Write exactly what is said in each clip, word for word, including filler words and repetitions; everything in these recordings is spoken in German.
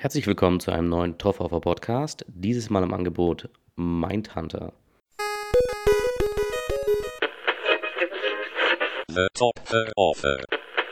Herzlich willkommen zu einem neuen Torfhoffer Podcast, dieses Mal im Angebot Mindhunter. The Torfhoffer.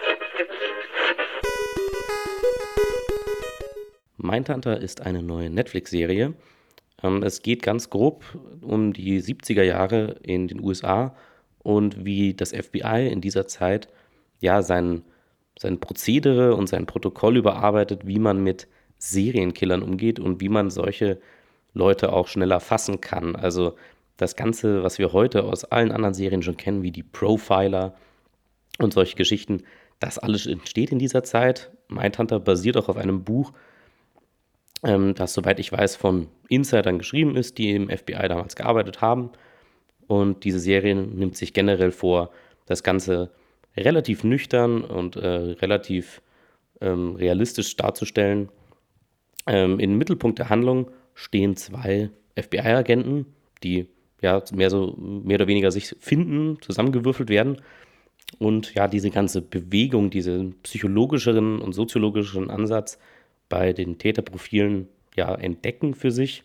Mindhunter ist eine neue Netflix-Serie. Ähm, es geht ganz grob um die siebziger Jahre in den U S A und wie das F B I in dieser Zeit ja sein, sein Prozedere und sein Protokoll überarbeitet, wie man mit Serienkillern umgeht und wie man solche Leute auch schneller fassen kann. Also das Ganze, was wir heute aus allen anderen Serien schon kennen, wie die Profiler und solche Geschichten, das alles entsteht in dieser Zeit. Mindhunter basiert auch auf einem Buch, ähm, das, soweit ich weiß, von Insidern geschrieben ist, die im F B I damals gearbeitet haben. Und diese Serie nimmt sich generell vor, das Ganze relativ nüchtern und äh, relativ ähm, realistisch darzustellen. Ähm, Im Mittelpunkt der Handlung stehen zwei F B I-Agenten, die ja mehr, so, mehr oder weniger sich finden, zusammengewürfelt werden und ja diese ganze Bewegung, diesen psychologischeren und soziologischen Ansatz bei den Täterprofilen ja entdecken für sich.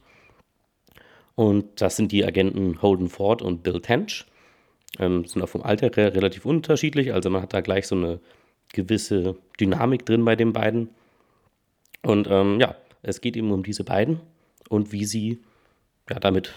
Und das sind die Agenten Holden Ford und Bill Tench. Ähm, sind auch vom Alter her relativ unterschiedlich, also man hat da gleich so eine gewisse Dynamik drin bei den beiden. Und ähm, ja, es geht eben um diese beiden und wie sie ja damit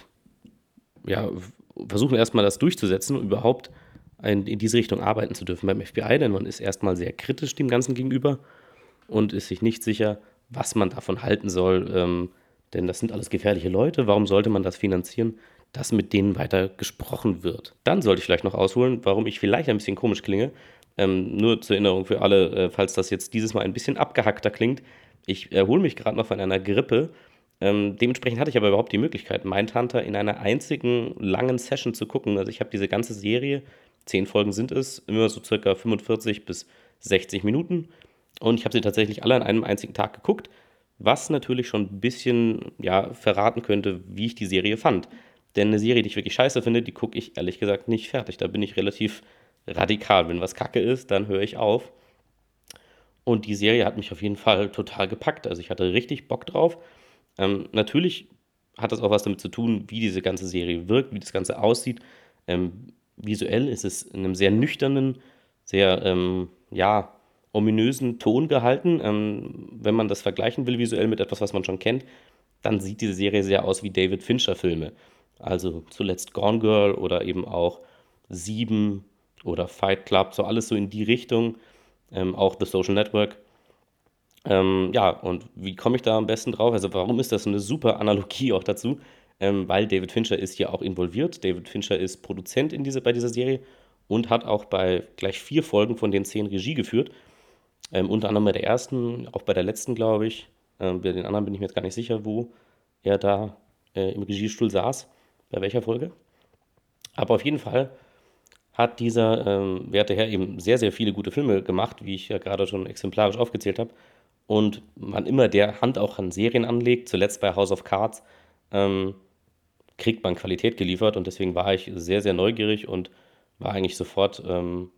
ja, versuchen erstmal das durchzusetzen und überhaupt in, in diese Richtung arbeiten zu dürfen beim F B I, denn man ist erstmal sehr kritisch dem Ganzen gegenüber und ist sich nicht sicher, was man davon halten soll, ähm, denn das sind alles gefährliche Leute, warum sollte man das finanzieren, dass mit denen weiter gesprochen wird. Dann sollte ich vielleicht noch ausholen, warum ich vielleicht ein bisschen komisch klinge, ähm, nur zur Erinnerung für alle, äh, falls das jetzt dieses Mal ein bisschen abgehackter klingt. Ich erhole mich gerade noch von einer Grippe. Ähm, dementsprechend hatte ich aber überhaupt die Möglichkeit, Mindhunter in einer einzigen langen Session zu gucken. Also ich habe diese ganze Serie, zehn Folgen sind es, immer so circa fünfundvierzig bis sechzig Minuten. Und ich habe sie tatsächlich alle an einem einzigen Tag geguckt, was natürlich schon ein bisschen ja, verraten könnte, wie ich die Serie fand. Denn eine Serie, die ich wirklich scheiße finde, die gucke ich ehrlich gesagt nicht fertig. Da bin ich relativ radikal. Wenn was Kacke ist, dann höre ich auf. Und die Serie hat mich auf jeden Fall total gepackt. Also ich hatte richtig Bock drauf. Ähm, natürlich hat das auch was damit zu tun, wie diese ganze Serie wirkt, wie das Ganze aussieht. Ähm, visuell ist es in einem sehr nüchternen, sehr, ähm, ja, ominösen Ton gehalten. Ähm, wenn man das vergleichen will visuell mit etwas, was man schon kennt, dann sieht diese Serie sehr aus wie David Fincher-Filme. Also zuletzt Gone Girl oder eben auch Sieben oder Fight Club, so alles so in die Richtung. Ähm, auch The Social Network. Ähm, ja, und wie komme ich da am besten drauf? Also warum ist das so eine super Analogie auch dazu? Ähm, weil David Fincher ist hier auch involviert. David Fincher ist Produzent in diese, bei dieser Serie und hat auch bei gleich vier Folgen von den zehn Regie geführt. Ähm, unter anderem bei der ersten, auch bei der letzten, glaube ich. Ähm, bei den anderen bin ich mir jetzt gar nicht sicher, wo er da äh, im Regiestuhl saß, bei welcher Folge. Aber auf jeden Fall hat dieser ähm, werte Herr eben sehr, sehr viele gute Filme gemacht, wie ich ja gerade schon exemplarisch aufgezählt habe. Und wann immer der Hand auch an Serien anlegt, zuletzt bei House of Cards, ähm, kriegt man Qualität geliefert. Und deswegen war ich sehr, sehr neugierig und war eigentlich sofort ähm,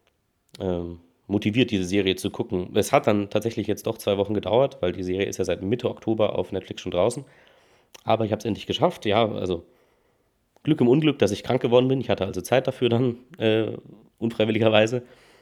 ähm, motiviert, diese Serie zu gucken. Es hat dann tatsächlich jetzt doch zwei Wochen gedauert, weil die Serie ist ja seit Mitte Oktober auf Netflix schon draußen. Aber ich habe es endlich geschafft. Ja, also Glück im Unglück, dass ich krank geworden bin. Ich hatte also Zeit dafür dann, äh, unfreiwilligerweise.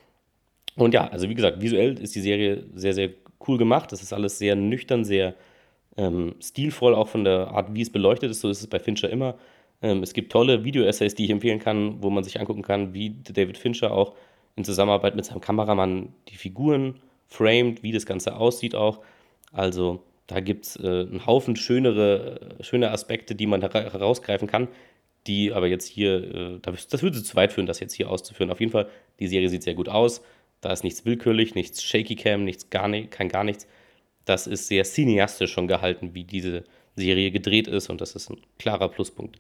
Und ja, also wie gesagt, visuell ist die Serie sehr, sehr cool gemacht. Das ist alles sehr nüchtern, sehr ähm, stilvoll, auch von der Art, wie es beleuchtet ist. So ist es bei Fincher immer. Ähm, es gibt tolle Video-Essays, die ich empfehlen kann, wo man sich angucken kann, wie David Fincher auch in Zusammenarbeit mit seinem Kameramann die Figuren framed, wie das Ganze aussieht auch. Also da gibt es äh, einen Haufen schönere, schöne Aspekte, die man hera- herausgreifen kann, die aber jetzt hier, äh, das das würde zu weit führen, das jetzt hier auszuführen. Auf jeden Fall, die Serie sieht sehr gut aus. Da ist nichts willkürlich, nichts Shaky Cam, nichts gar nicht, kein gar nichts. Das ist sehr cineastisch schon gehalten, wie diese Serie gedreht ist und das ist ein klarer Pluspunkt.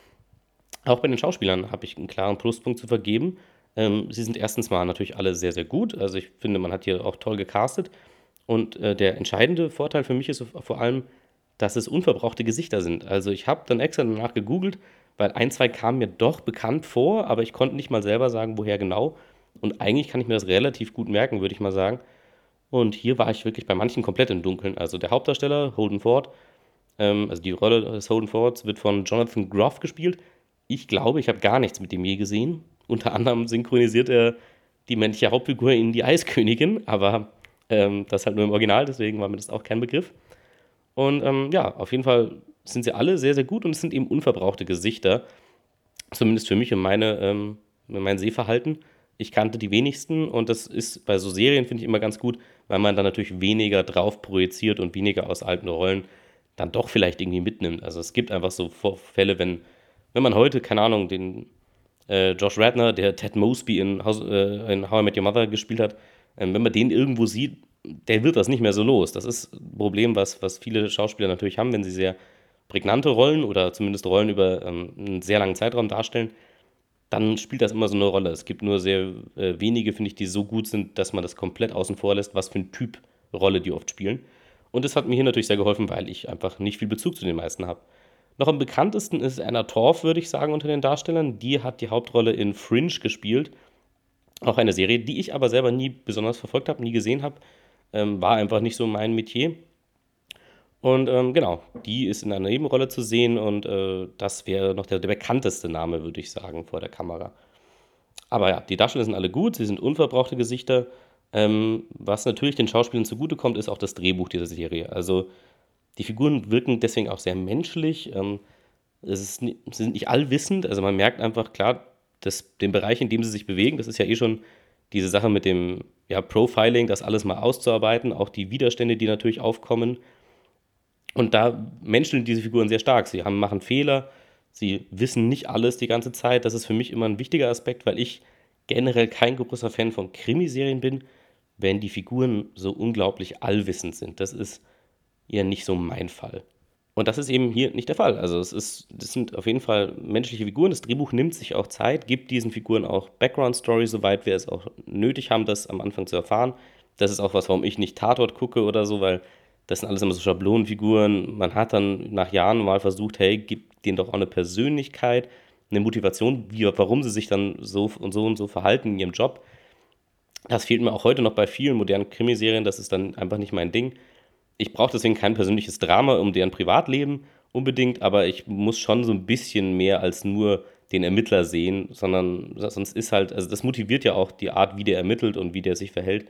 Auch bei den Schauspielern habe ich einen klaren Pluspunkt zu vergeben. Ähm, sie sind erstens mal natürlich alle sehr, sehr gut. Also ich finde, man hat hier auch toll gecastet. Und äh, der entscheidende Vorteil für mich ist vor allem, dass es unverbrauchte Gesichter sind. Also ich habe dann extra danach gegoogelt, weil ein, zwei kamen mir doch bekannt vor, aber ich konnte nicht mal selber sagen, woher genau. Und eigentlich kann ich mir das relativ gut merken, würde ich mal sagen. Und hier war ich wirklich bei manchen komplett im Dunkeln. Also der Hauptdarsteller, Holden Ford, ähm, also die Rolle des Holden Fords wird von Jonathan Groff gespielt. Ich glaube, ich habe gar nichts mit dem je gesehen. Unter anderem synchronisiert er die männliche Hauptfigur in Die Eiskönigin, aber ähm, das halt nur im Original, deswegen war mir das auch kein Begriff. Und ähm, ja, auf jeden Fall sind sie alle sehr, sehr gut und es sind eben unverbrauchte Gesichter, zumindest für mich und meine, ähm, mein Sehverhalten. Ich kannte die wenigsten und das ist bei so Serien, finde ich, immer ganz gut, weil man dann natürlich weniger drauf projiziert und weniger aus alten Rollen dann doch vielleicht irgendwie mitnimmt. Also es gibt einfach so Fälle, wenn, wenn man heute, keine Ahnung, den äh, Josh Radnor, der Ted Mosby in, House, äh, in How I Met Your Mother gespielt hat, ähm, wenn man den irgendwo sieht, der wird das nicht mehr so los. Das ist ein Problem, was, was viele Schauspieler natürlich haben, wenn sie sehr prägnante Rollen oder zumindest Rollen über ähm, einen sehr langen Zeitraum darstellen, dann spielt das immer so eine Rolle. Es gibt nur sehr äh, wenige, finde ich, die so gut sind, dass man das komplett außen vor lässt, was für ein Typ Rolle die oft spielen. Und das hat mir hier natürlich sehr geholfen, weil ich einfach nicht viel Bezug zu den meisten habe. Noch am bekanntesten ist Anna Torv, würde ich sagen, unter den Darstellern. Die hat die Hauptrolle in Fringe gespielt. Auch eine Serie, die ich aber selber nie besonders verfolgt habe, nie gesehen habe. Ähm, war einfach nicht so mein Metier. Und ähm, genau, die ist in einer Nebenrolle zu sehen und äh, das wäre noch der, der bekannteste Name, würde ich sagen, vor der Kamera. Aber ja, die Darsteller sind alle gut, sie sind unverbrauchte Gesichter. Ähm, was natürlich den Schauspielern zugutekommt, ist auch das Drehbuch dieser Serie. Also die Figuren wirken deswegen auch sehr menschlich. Ähm, es ist, ni- sie sind nicht allwissend, also man merkt einfach, klar, dass den Bereich, in dem sie sich bewegen, das ist ja eh schon diese Sache mit dem ja, Profiling, das alles mal auszuarbeiten, auch die Widerstände, die natürlich aufkommen. Und da menscheln diese Figuren sehr stark. Sie haben, machen Fehler, sie wissen nicht alles die ganze Zeit. Das ist für mich immer ein wichtiger Aspekt, weil ich generell kein großer Fan von Krimiserien bin, wenn die Figuren so unglaublich allwissend sind. Das ist eher nicht so mein Fall. Und das ist eben hier nicht der Fall. Also es ist, das sind auf jeden Fall menschliche Figuren. Das Drehbuch nimmt sich auch Zeit, gibt diesen Figuren auch Background-Story, soweit wir es auch nötig haben, das am Anfang zu erfahren. Das ist auch was, warum ich nicht Tatort gucke oder so, weil das sind alles immer so Schablonenfiguren. Man hat dann nach Jahren mal versucht, hey, gib denen doch auch eine Persönlichkeit, eine Motivation, wie, warum sie sich dann so und so und so verhalten in ihrem Job. Das fehlt mir auch heute noch bei vielen modernen Krimiserien. Das ist dann einfach nicht mein Ding. Ich brauche deswegen kein persönliches Drama um deren Privatleben unbedingt, aber ich muss schon so ein bisschen mehr als nur den Ermittler sehen, sondern sonst ist halt, also das motiviert ja auch die Art, wie der ermittelt und wie der sich verhält.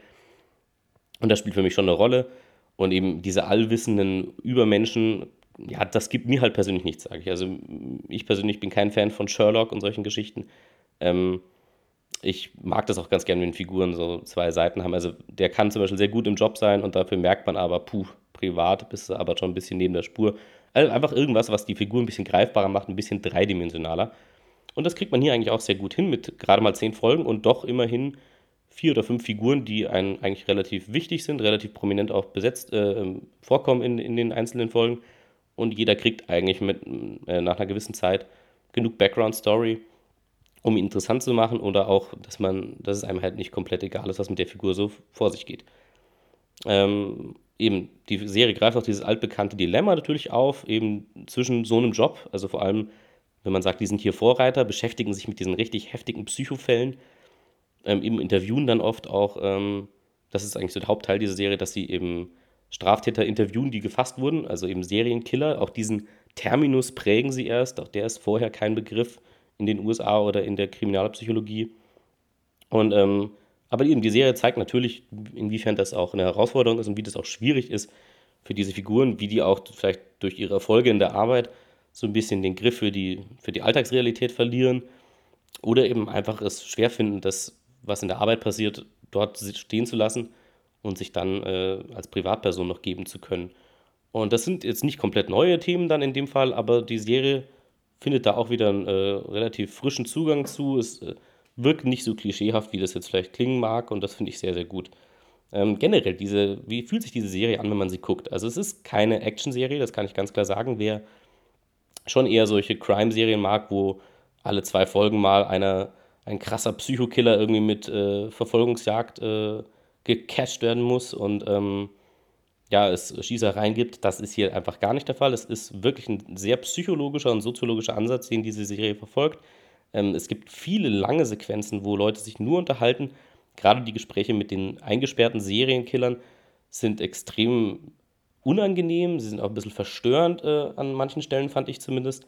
Und das spielt für mich schon eine Rolle. Und eben diese allwissenden Übermenschen, ja, das gibt mir halt persönlich nichts, sage ich. Also ich persönlich bin kein Fan von Sherlock und solchen Geschichten. Ähm, Ich mag das auch ganz gerne, wenn Figuren so zwei Seiten haben. Also der kann zum Beispiel sehr gut im Job sein und dafür merkt man aber, puh, privat bist du aber schon ein bisschen neben der Spur. Also einfach irgendwas, was die Figur ein bisschen greifbarer macht, ein bisschen dreidimensionaler. Und das kriegt man hier eigentlich auch sehr gut hin mit gerade mal zehn Folgen und doch immerhin vier oder fünf Figuren, die einen eigentlich relativ wichtig sind, relativ prominent auch besetzt äh, vorkommen in, in den einzelnen Folgen. Und jeder kriegt eigentlich mit, äh, nach einer gewissen Zeit genug Background-Story, um ihn interessant zu machen oder auch, dass man, dass es einem halt nicht komplett egal ist, was mit der Figur so vor sich geht. Ähm, eben, die Serie greift auch dieses altbekannte Dilemma natürlich auf, eben zwischen so einem Job, also vor allem, wenn man sagt, die sind hier Vorreiter, beschäftigen sich mit diesen richtig heftigen Psychofällen, ähm, eben interviewen dann oft auch, ähm, das ist eigentlich so der Hauptteil dieser Serie, dass sie eben Straftäter interviewen, die gefasst wurden, also eben Serienkiller. Auch diesen Terminus prägen sie erst, auch der ist vorher kein Begriff in den U S A oder in der Kriminalpsychologie. Und ähm, aber eben die Serie zeigt natürlich, inwiefern das auch eine Herausforderung ist und wie das auch schwierig ist für diese Figuren, wie die auch vielleicht durch ihre Erfolge in der Arbeit so ein bisschen den Griff für die, für die Alltagsrealität verlieren oder eben einfach es schwer finden, das, was in der Arbeit passiert, dort stehen zu lassen und sich dann äh, als Privatperson noch geben zu können. Und das sind jetzt nicht komplett neue Themen dann in dem Fall, aber die Serie findet da auch wieder einen äh, relativ frischen Zugang zu. Es äh, wirkt nicht so klischeehaft, wie das jetzt vielleicht klingen mag, und das finde ich sehr, sehr gut. Ähm, generell, diese, wie fühlt sich diese Serie an, wenn man sie guckt? Also es ist keine Action-Serie, das kann ich ganz klar sagen. Wer schon eher solche Crime-Serien mag, wo alle zwei Folgen mal einer, ein krasser Psychokiller irgendwie mit äh, Verfolgungsjagd äh, gecatcht werden muss und ähm, ja, es Schießereien gibt, das ist hier einfach gar nicht der Fall. Es ist wirklich ein sehr psychologischer und soziologischer Ansatz, den diese Serie verfolgt. Ähm, es gibt viele lange Sequenzen, wo Leute sich nur unterhalten. Gerade die Gespräche mit den eingesperrten Serienkillern sind extrem unangenehm, sie sind auch ein bisschen verstörend äh, an manchen Stellen, fand ich zumindest.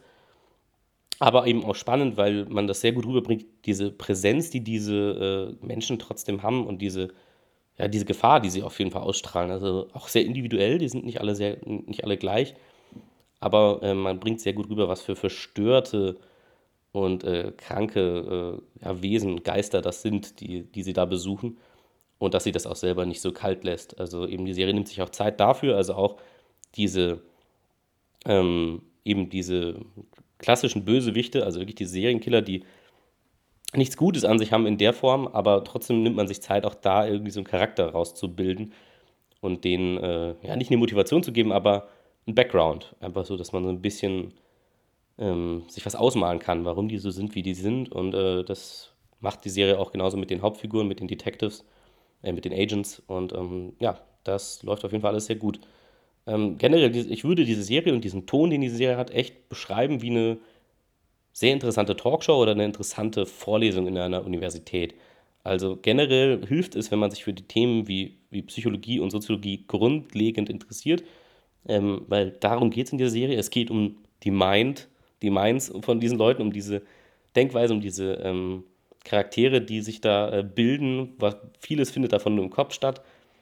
Aber eben auch spannend, weil man das sehr gut rüberbringt, diese Präsenz, die diese äh, Menschen trotzdem haben und diese, ja, diese Gefahr, die sie auf jeden Fall ausstrahlen. Also auch sehr individuell, die sind nicht alle sehr, nicht alle gleich, aber äh, man bringt sehr gut rüber, was für verstörte und äh, kranke äh, ja, Wesen, Geister das sind, die, die sie da besuchen. Und dass sie das auch selber nicht so kalt lässt. Also eben die Serie nimmt sich auch Zeit dafür, also auch diese, ähm, eben diese klassischen Bösewichte, also wirklich die Serienkiller, die nichts Gutes an sich haben in der Form, aber trotzdem nimmt man sich Zeit, auch da irgendwie so einen Charakter rauszubilden und denen, äh, ja, nicht eine Motivation zu geben, aber ein Background. Einfach so, dass man so ein bisschen ähm, sich was ausmalen kann, warum die so sind, wie die sind. Und äh, das macht die Serie auch genauso mit den Hauptfiguren, mit den Detectives, äh, mit den Agents. Und ähm, ja, das läuft auf jeden Fall alles sehr gut. Ähm, generell, diese- ich würde diese Serie und diesen Ton, den diese Serie hat, echt beschreiben wie eine sehr interessante Talkshow oder eine interessante Vorlesung in einer Universität. Also generell hilft es, wenn man sich für die Themen wie, wie Psychologie und Soziologie grundlegend interessiert, ähm, weil darum geht es in dieser Serie. Es geht um die Mind, die Minds von diesen Leuten, um diese Denkweise, um diese ähm, Charaktere, die sich da äh, bilden. Was, vieles findet davon nur im Kopf statt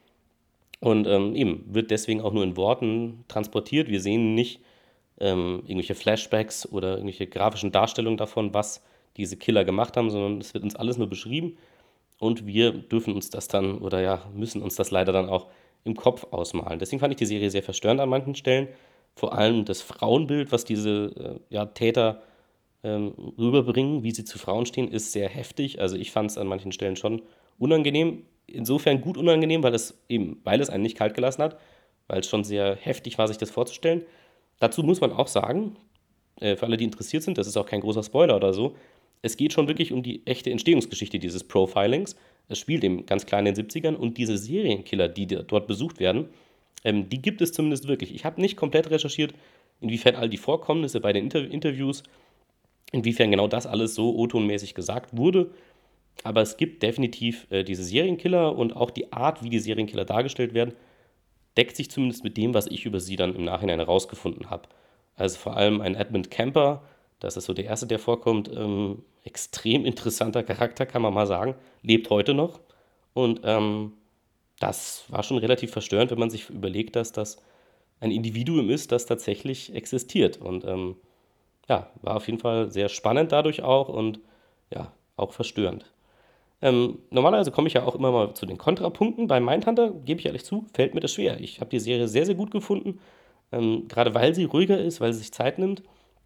und ähm, eben wird deswegen auch nur in Worten transportiert. Wir sehen nicht ähm, irgendwelche Flashbacks oder irgendwelche grafischen Darstellungen davon, was diese Killer gemacht haben, sondern es wird uns alles nur beschrieben und wir dürfen uns das dann oder ja, müssen uns das leider dann auch im Kopf ausmalen. Deswegen fand ich die Serie sehr verstörend an manchen Stellen. Vor allem das Frauenbild, was diese äh, ja, Täter ähm, rüberbringen, wie sie zu Frauen stehen, ist sehr heftig. Also ich fand es an manchen Stellen schon unangenehm. Insofern gut unangenehm, weil es eben, weil es einen nicht kalt gelassen hat, weil es schon sehr heftig war, sich das vorzustellen. Dazu muss man auch sagen, äh, für alle, die interessiert sind, das ist auch kein großer Spoiler oder so, es geht schon wirklich um die echte Entstehungsgeschichte dieses Profilings. Es spielt eben ganz klar in den siebzigern und diese Serienkiller, die dort besucht werden, ähm, die gibt es zumindest wirklich. Ich habe nicht komplett recherchiert, inwiefern all die Vorkommnisse bei den Inter Interviews, inwiefern genau das alles so O-Ton-mäßig gesagt wurde. Aber es gibt definitiv äh, diese Serienkiller und auch die Art, wie die Serienkiller dargestellt werden, deckt sich zumindest mit dem, was ich über sie dann im Nachhinein herausgefunden habe. Also vor allem ein Edmund Kemper, das ist so der erste, der vorkommt, ähm, extrem interessanter Charakter, kann man mal sagen, lebt heute noch. Und ähm, das war schon relativ verstörend, wenn man sich überlegt, dass das ein Individuum ist, das tatsächlich existiert. Und ähm, ja, war auf jeden Fall sehr spannend dadurch auch und ja, auch verstörend. Ähm, normalerweise komme ich ja auch immer mal zu den Kontrapunkten. Bei Mindhunter, gebe ich ehrlich zu, fällt mir das schwer. Ich habe die Serie sehr, sehr gut gefunden, ähm, gerade weil sie ruhiger ist, weil sie sich Zeit nimmt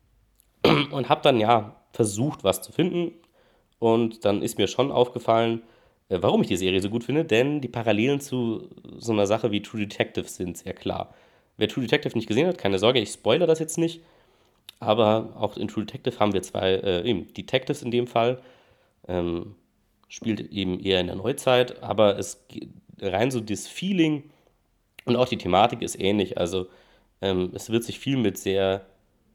und habe dann ja versucht, was zu finden. Und dann ist mir schon aufgefallen, äh, warum ich die Serie so gut finde, denn die Parallelen zu so einer Sache wie True Detective sind sehr klar. Wer True Detective nicht gesehen hat, keine Sorge, ich spoilere das jetzt nicht, aber auch in True Detective haben wir zwei äh, eben Detectives in dem Fall. Ähm, spielt eben eher in der Neuzeit, aber es ge- rein so das Feeling und auch die Thematik ist ähnlich. Also ähm, es wird sich viel mit sehr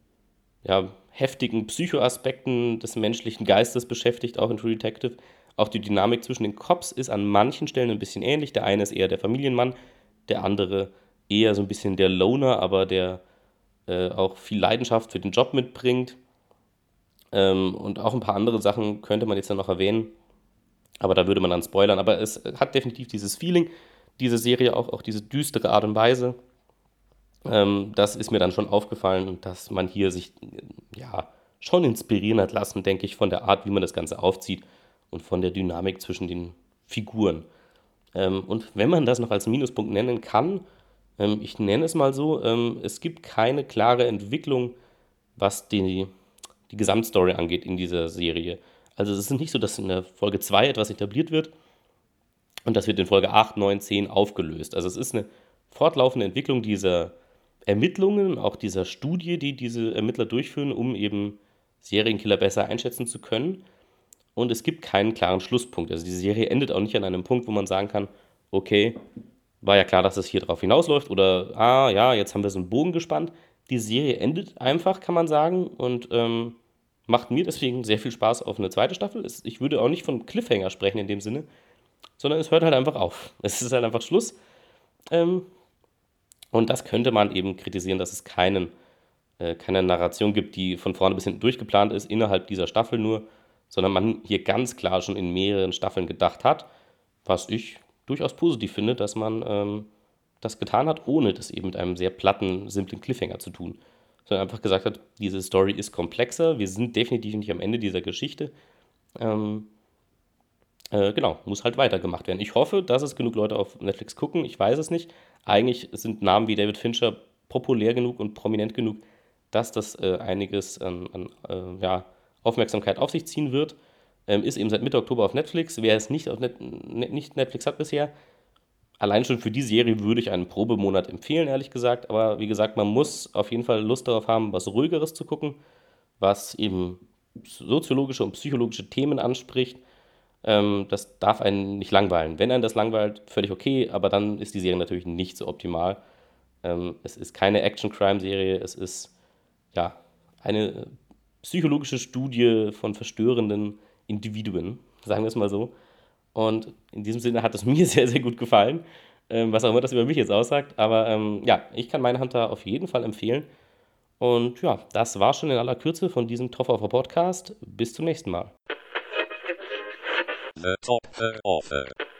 ja, heftigen Psychoaspekten des menschlichen Geistes beschäftigt, auch in True Detective. Auch die Dynamik zwischen den Cops ist an manchen Stellen ein bisschen ähnlich. Der eine ist eher der Familienmann, der andere eher so ein bisschen der Loner, aber der äh, auch viel Leidenschaft für den Job mitbringt. Ähm, und auch ein paar andere Sachen könnte man jetzt dann noch erwähnen. Aber da würde man dann spoilern. Aber es hat definitiv dieses Feeling, diese Serie auch, auch diese düstere Art und Weise. Ähm, das ist mir dann schon aufgefallen, dass man hier sich äh, ja schon inspirieren hat lassen, denke ich, von der Art, wie man das Ganze aufzieht und von der Dynamik zwischen den Figuren. Ähm, und wenn man das noch als Minuspunkt nennen kann, ähm, ich nenne es mal so, ähm, es gibt keine klare Entwicklung, was die, die Gesamtstory angeht in dieser Serie. Also es ist nicht so, dass in der Folge zwei etwas etabliert wird und das wird in Folge acht, neun, zehn aufgelöst. Also es ist eine fortlaufende Entwicklung dieser Ermittlungen, auch dieser Studie, die diese Ermittler durchführen, um eben Serienkiller besser einschätzen zu können. Und es gibt keinen klaren Schlusspunkt. Also die Serie endet auch nicht an einem Punkt, wo man sagen kann, okay, war ja klar, dass es hier drauf hinausläuft oder ah ja, jetzt haben wir so einen Bogen gespannt. Die Serie endet einfach, kann man sagen, und ähm, macht mir deswegen sehr viel Spaß auf eine zweite Staffel. Es, ich würde auch nicht von Cliffhanger sprechen in dem Sinne, sondern es hört halt einfach auf. Es ist halt einfach Schluss. Ähm, und das könnte man eben kritisieren, dass es keinen, äh, keine Narration gibt, die von vorne bis hinten durchgeplant ist, innerhalb dieser Staffel nur, sondern man hier ganz klar schon in mehreren Staffeln gedacht hat, was ich durchaus positiv finde, dass man ähm, das getan hat, ohne das eben mit einem sehr platten, simplen Cliffhanger zu tun. Sondern einfach gesagt hat, diese Story ist komplexer, wir sind definitiv nicht am Ende dieser Geschichte. Ähm, äh, genau, muss halt weitergemacht werden. Ich hoffe, dass es genug Leute auf Netflix gucken, ich weiß es nicht. Eigentlich sind Namen wie David Fincher populär genug und prominent genug, dass das äh, einiges an, an äh, ja, Aufmerksamkeit auf sich ziehen wird. Ähm, ist eben seit Mitte Oktober auf Netflix. Wer es nicht auf Net nicht Netflix hat bisher, allein schon für die Serie würde ich einen Probemonat empfehlen, ehrlich gesagt. Aber wie gesagt, man muss auf jeden Fall Lust darauf haben, was Ruhigeres zu gucken, was eben soziologische und psychologische Themen anspricht. Ähm, das darf einen nicht langweilen. Wenn einen das langweilt, völlig okay, aber dann ist die Serie natürlich nicht so optimal. Ähm, es ist keine Action-Crime-Serie, es ist ja eine psychologische Studie von verstörenden Individuen, sagen wir es mal so. Und in diesem Sinne hat es mir sehr, sehr gut gefallen, ähm, was auch immer das über mich jetzt aussagt. Aber ähm, ja, ich kann Mindhunter auf jeden Fall empfehlen. Und ja, das war schon in aller Kürze von diesem Top of a Podcast. Bis zum nächsten Mal. The Top Offer.